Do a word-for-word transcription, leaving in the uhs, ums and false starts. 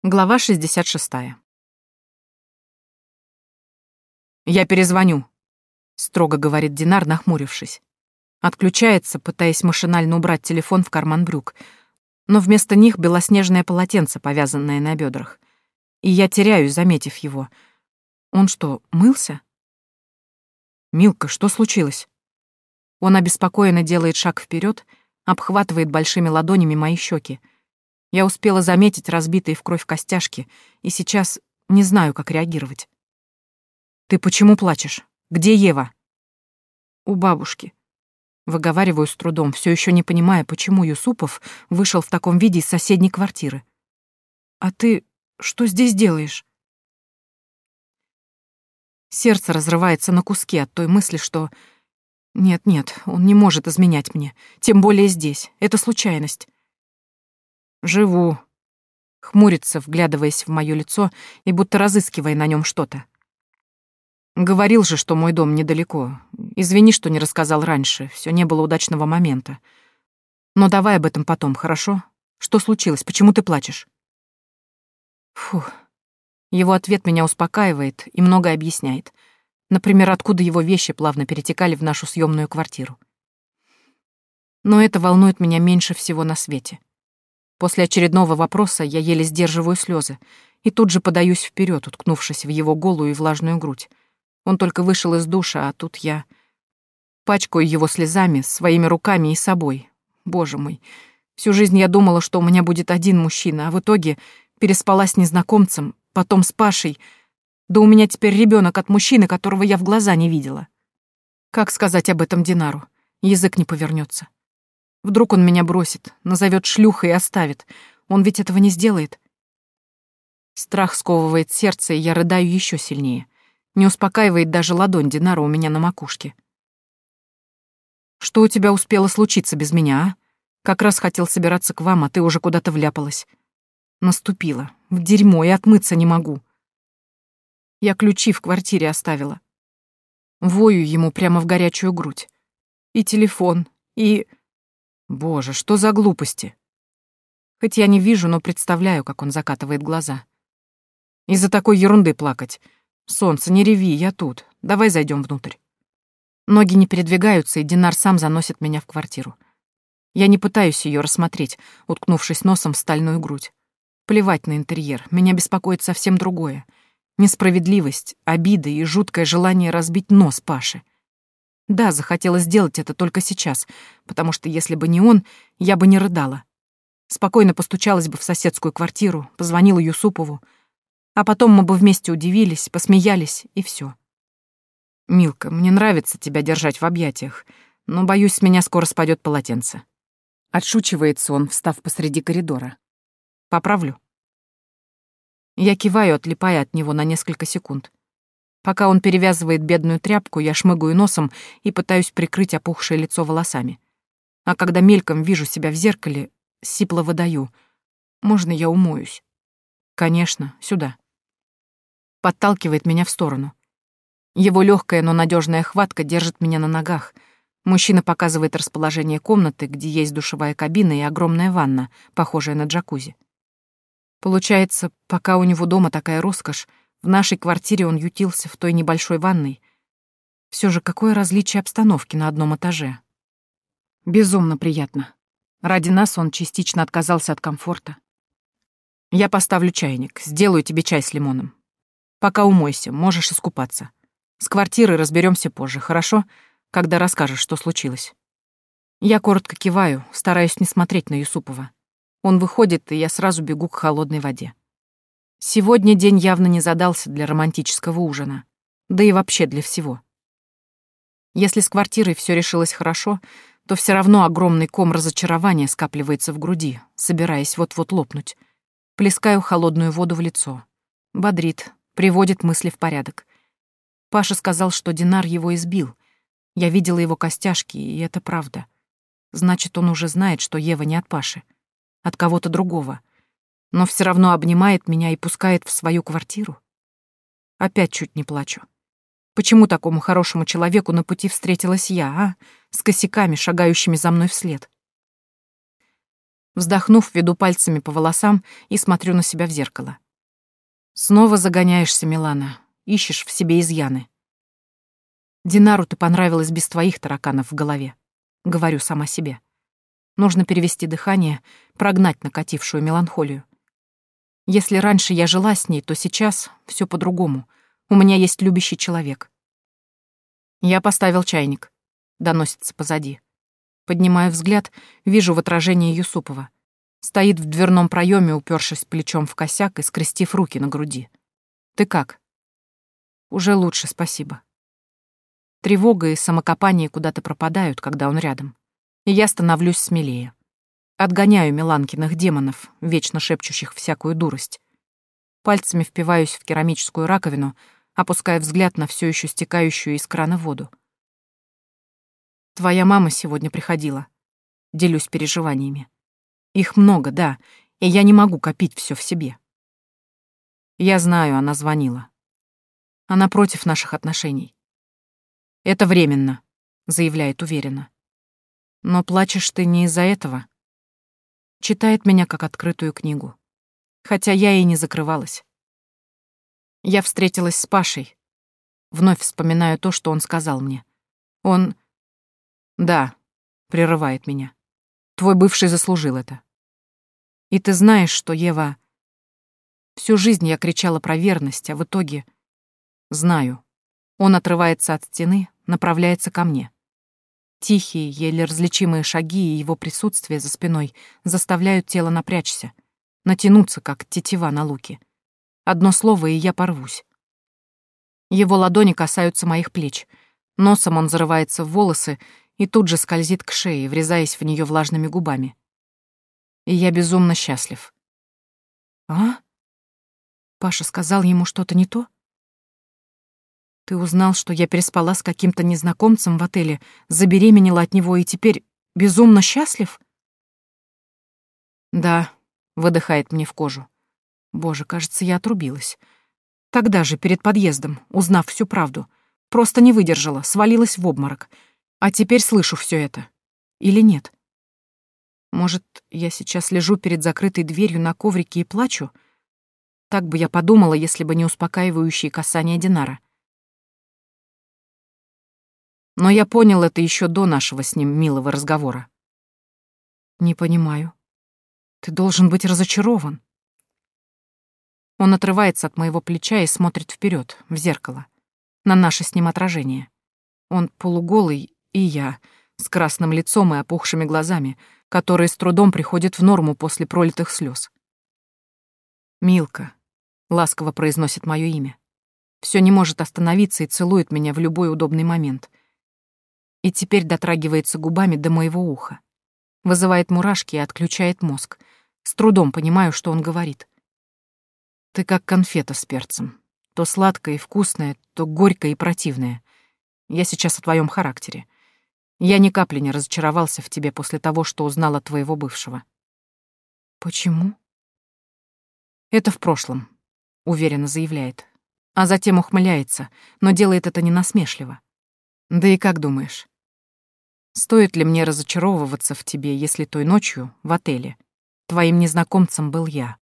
Глава шестьдесят шестая. «Я перезвоню», — строго говорит Динар, нахмурившись. Отключается, пытаясь машинально убрать телефон в карман брюк, но вместо них белоснежное полотенце, повязанное на бедрах. И я теряюсь, заметив его. Он что, мылся? «Милка, что случилось?» Он обеспокоенно делает шаг вперед, обхватывает большими ладонями мои щеки. Я успела заметить разбитые в кровь костяшки, и сейчас не знаю, как реагировать. «Ты почему плачешь? Где Ева?» «У бабушки». Выговариваю с трудом, все еще не понимая, почему Юсупов вышел в таком виде из соседней квартиры. «А ты что здесь делаешь?» Сердце разрывается на куски от той мысли, что... Нет-нет, он не может изменять мне, тем более здесь, это случайность. «Живу», — хмурится, вглядываясь в моё лицо и будто разыскивая на нём что-то. «Говорил же, что мой дом недалеко. Извини, что не рассказал раньше, всё не было удачного момента. Но давай об этом потом, хорошо? Что случилось, почему ты плачешь?» Фух. Его ответ меня успокаивает и многое объясняет. Например, откуда его вещи плавно перетекали в нашу съёмную квартиру. Но это волнует меня меньше всего на свете. После очередного вопроса я еле сдерживаю слезы и тут же подаюсь вперед, уткнувшись в его голую и влажную грудь. Он только вышел из душа, а тут я пачкаю его слезами, своими руками и собой. Боже мой, всю жизнь я думала, что у меня будет один мужчина, а в итоге переспала с незнакомцем, потом с Пашей. Да у меня теперь ребенок от мужчины, которого я в глаза не видела. Как сказать об этом Динару? Язык не повернется. Вдруг он меня бросит, назовет шлюхой и оставит. Он ведь этого не сделает. Страх сковывает сердце, и я рыдаю еще сильнее. Не успокаивает даже ладонь Динара у меня на макушке. «Что у тебя успело случиться без меня, а? Как раз хотел собираться к вам, а ты уже куда-то вляпалась. Наступила. В дерьмо, и отмыться не могу. Я ключи в квартире оставила. Вою ему прямо в горячую грудь. И телефон, и... Боже, что за глупости? Хоть я не вижу, но представляю, как он закатывает глаза. Из-за такой ерунды плакать. Солнце, не реви, я тут. Давай зайдем внутрь. Ноги не передвигаются, и Динар сам заносит меня в квартиру. Я не пытаюсь ее рассмотреть, уткнувшись носом в стальную грудь. Плевать на интерьер, меня беспокоит совсем другое. Несправедливость, обида и жуткое желание разбить нос Паше. Да, захотелось сделать это только сейчас, потому что если бы не он, я бы не рыдала. Спокойно постучалась бы в соседскую квартиру, позвонила Юсупову, а потом мы бы вместе удивились, посмеялись, и все. «Милка, мне нравится тебя держать в объятиях, но, боюсь, с меня скоро спадет полотенце». Отшучивается он, встав посреди коридора. «Поправлю?» Я киваю, отлипая от него на несколько секунд. Пока он перевязывает бедную тряпку, я шмыгаю носом и пытаюсь прикрыть опухшее лицо волосами. А когда мельком вижу себя в зеркале, сипло выдаю. «Можно я умоюсь?» «Конечно, сюда». Подталкивает меня в сторону. Его легкая, но надежная хватка держит меня на ногах. Мужчина показывает расположение комнаты, где есть душевая кабина и огромная ванна, похожая на джакузи. Получается, пока у него дома такая роскошь, в нашей квартире он ютился в той небольшой ванной. Все же какое различие обстановки на одном этаже. Безумно приятно. Ради нас он частично отказался от комфорта. Я поставлю чайник, сделаю тебе чай с лимоном. Пока умойся, можешь искупаться. С квартирой разберемся позже, хорошо? Когда расскажешь, что случилось. Я коротко киваю, стараюсь не смотреть на Юсупова. Он выходит, и я сразу бегу к холодной воде. Сегодня день явно не задался для романтического ужина, да и вообще для всего. Если с квартирой все решилось хорошо, то все равно огромный ком разочарования скапливается в груди, собираясь вот-вот лопнуть. Плескаю холодную воду в лицо. Бодрит, приводит мысли в порядок. Паша сказал, что Динар его избил. Я видела его костяшки, и это правда. Значит, он уже знает, что Ева не от Паши, от кого-то другого. Но все равно обнимает меня и пускает в свою квартиру. Опять чуть не плачу. Почему такому хорошему человеку на пути встретилась я, а? С косяками, шагающими за мной вслед. Вздохнув, веду пальцами по волосам и смотрю на себя в зеркало. Снова загоняешься, Милана, ищешь в себе изъяны. Динару ты понравилась без твоих тараканов в голове. Говорю сама себе. Нужно перевести дыхание, прогнать накатившую меланхолию. Если раньше я жила с ней, то сейчас все по-другому. У меня есть любящий человек. Я поставил чайник. Доносится позади. Поднимаю взгляд, вижу в отражении Юсупова. Стоит в дверном проеме, упершись плечом в косяк и скрестив руки на груди. Ты как? Уже лучше, спасибо. Тревога и самокопание куда-то пропадают, когда он рядом. И я становлюсь смелее. Отгоняю Миланкиных демонов, вечно шепчущих всякую дурость. Пальцами впиваюсь в керамическую раковину, опуская взгляд на все еще стекающую из крана воду. Твоя мама сегодня приходила. Делюсь переживаниями. Их много, да, и я не могу копить все в себе. Я знаю, она звонила. Она против наших отношений. Это временно, заявляет уверенно. Но плачешь ты не из-за этого. Читает меня как открытую книгу. Хотя я и не закрывалась. Я встретилась с Пашей. Вновь вспоминаю то, что он сказал мне. Он... Да, прерывает меня. Твой бывший заслужил это. И ты знаешь, что, Ева... Всю жизнь я кричала про верность, а в итоге... Знаю. Он отрывается от стены, направляется ко мне. Тихие, еле различимые шаги и его присутствие за спиной заставляют тело напрячься, натянуться, как тетива на луке. Одно слово, и я порвусь. Его ладони касаются моих плеч. Носом он зарывается в волосы и тут же скользит к шее, врезаясь в нее влажными губами. И я безумно счастлив. А? Паша сказал ему что-то не то? Ты узнал, что я переспала с каким-то незнакомцем в отеле, забеременела от него и теперь безумно счастлив? Да, выдыхает мне в кожу. Боже, кажется, я отрубилась. Тогда же, перед подъездом, узнав всю правду, просто не выдержала, свалилась в обморок. А теперь слышу все это. Или нет? Может, я сейчас лежу перед закрытой дверью на коврике и плачу? Так бы я подумала, если бы не успокаивающие касания Динара. Но я понял это еще до нашего с ним милого разговора. Не понимаю. Ты должен быть разочарован. Он отрывается от моего плеча и смотрит вперед, в зеркало, на наше с ним отражение. Он полуголый, и я, с красным лицом и опухшими глазами, которые с трудом приходят в норму после пролитых слез. «Милка», — ласково произносит мое имя, все не может остановиться и целует меня в любой удобный момент. И теперь дотрагивается губами до моего уха. Вызывает мурашки и отключает мозг. С трудом понимаю, что он говорит. Ты как конфета с перцем. То сладкая и вкусная, то горькая и противная. Я сейчас о твоем характере. Я ни капли не разочаровался в тебе после того, что узнал от твоего бывшего. Почему? Это в прошлом, уверенно заявляет. А затем ухмыляется, но делает это не насмешливо. Да и как думаешь? Стоит ли мне разочаровываться в тебе, если той ночью, в отеле, твоим незнакомцем был я?